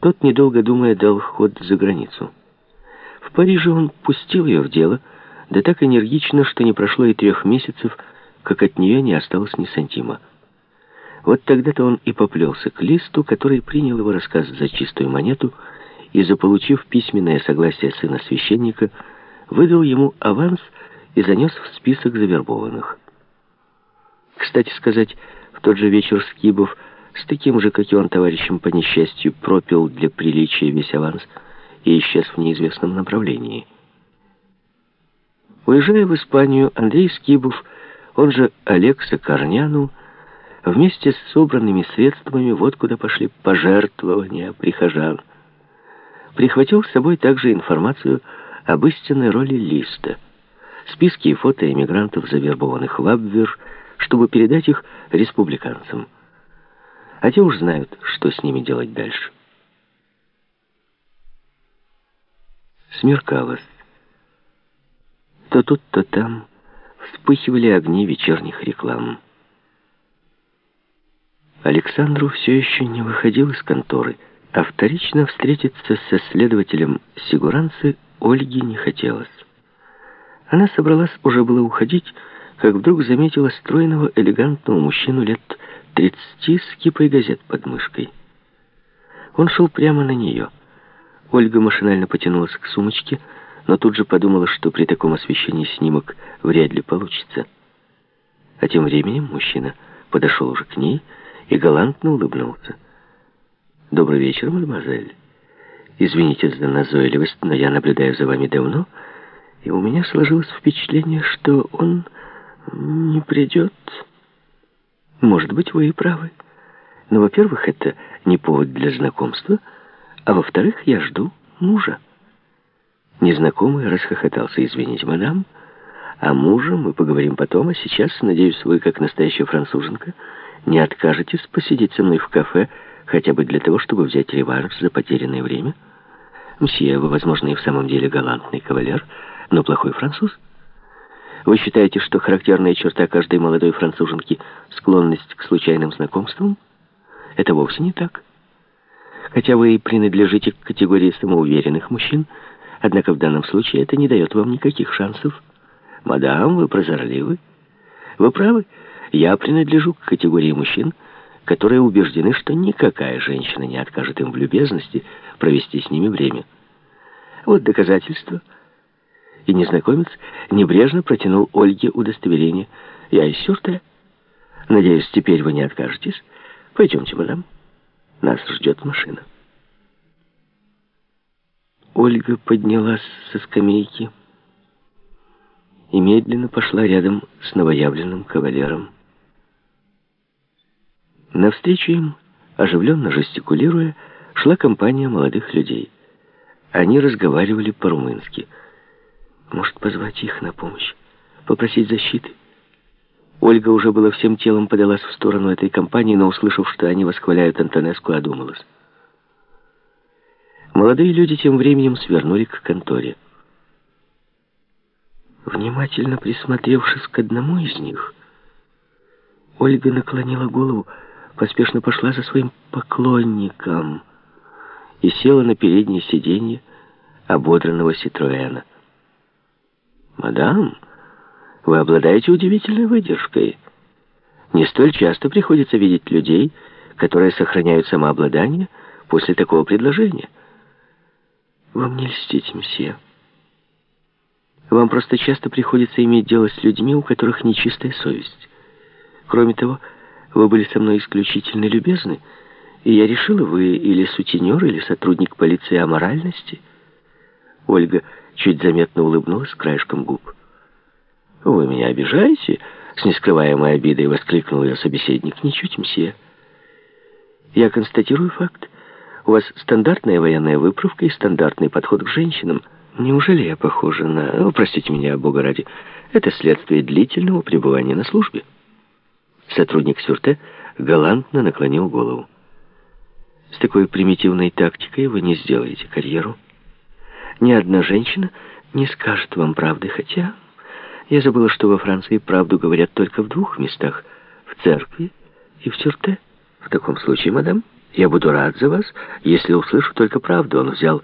Тот, недолго думая, дал ход за границу. В Париже он пустил ее в дело, да так энергично, что не прошло и 3 месяцев, как от нее не осталось ни сантима. Вот тогда-то он и поплелся к Листу, который принял его рассказ за чистую монету и, заполучив письменное согласие сына священника, выдал ему аванс и занес в список завербованных. Кстати сказать, в тот же вечер Скибов с таким же, как и он, товарищем по несчастью, пропил для приличия весь аванс и исчез в неизвестном направлении. Уезжая в Испанию, Андрей Скибов, он же Олег Сокорняну, вместе с собранными средствами, вот куда пошли пожертвования прихожан, прихватил с собой также информацию об истинной роли Листа, списки и фото эмигрантов, завербованных в Абвер, чтобы передать их республиканцам. А те уж знают, что с ними делать дальше. Смеркалось. То тут, то там вспыхивали огни вечерних реклам. Александру все еще не выходил из конторы, а вторично встретиться со следователем Сигуранцы Ольге не хотелось. Она собралась уже было уходить, как вдруг заметила стройного, элегантного мужчину лет 30 с кипой газет под мышкой. Он шел прямо на нее. Ольга машинально потянулась к сумочке, но тут же подумала, что при таком освещении снимок вряд ли получится. А тем временем мужчина подошел уже к ней и галантно улыбнулся. «Добрый вечер, мадемуазель. Извините за назойливость, но я наблюдаю за вами давно, и у меня сложилось впечатление, что он не придет. Может быть, вы и правы. Но, во-первых, это не повод для знакомства, а во-вторых, я жду мужа». Незнакомый расхохотался. «Извините, мадам, о муже мы поговорим потом, а сейчас, надеюсь, вы, как настоящая француженка, не откажетесь посидеть со мной в кафе, хотя бы для того, чтобы взять реванш за потерянное время? Мсье, вы, возможно, и в самом деле галантный кавалер, но плохой француз. Вы считаете, что характерная черта каждой молодой француженки — склонность к случайным знакомствам? Это вовсе не так. Хотя вы и принадлежите к категории самоуверенных мужчин, однако в данном случае это не дает вам никаких шансов. Мадам, вы прозорливы. Вы правы, я принадлежу к категории мужчин, которые убеждены, что никакая женщина не откажет им в любезности провести с ними время. Вот доказательство. И незнакомец небрежно протянул Ольге удостоверение. «Я из Сюрте. Надеюсь, теперь вы не откажетесь. Пойдемте, мадам. Нас ждет машина». Ольга поднялась со скамейки и медленно пошла рядом с новоявленным кавалером. Навстречу им, оживленно жестикулируя, шла компания молодых людей. Они разговаривали по-румынски. Может, позвать их на помощь, попросить защиты? Ольга уже было всем телом подалась в сторону этой компании, но, услышав, что они восхваляют Антонеску, одумалась. Молодые люди тем временем свернули к конторе. Внимательно присмотревшись к одному из них, Ольга наклонила голову, поспешно пошла за своим поклонником и села на переднее сиденье ободранного Ситроэна. «Мадам, вы обладаете удивительной выдержкой. Не столь часто приходится видеть людей, которые сохраняют самообладание после такого предложения». «Вы мне льстите, мсье. Вам просто часто приходится иметь дело с людьми, у которых нечистая совесть. Кроме того, вы были со мной исключительно любезны, и я решила, вы или сутенер, или сотрудник полиции аморальности». Ольга чуть заметно улыбнулась краешком губ. «Вы меня обижаете?» — с нескрываемой обидой воскликнул ее собеседник. «Ничуть, мсье. Я констатирую факт. У вас стандартная военная выправка и стандартный подход к женщинам. Неужели я похожа на... простите меня, Бога ради, это следствие длительного пребывания на службе?» Сотрудник Сюрте галантно наклонил голову. «С такой примитивной тактикой вы не сделаете карьеру. Ни одна женщина не скажет вам правды, хотя я забыла, что во Франции правду говорят только в 2 местах — в церкви и в Сюрте. В таком случае, мадам, Я буду рад за вас, если услышу только правду. Он взял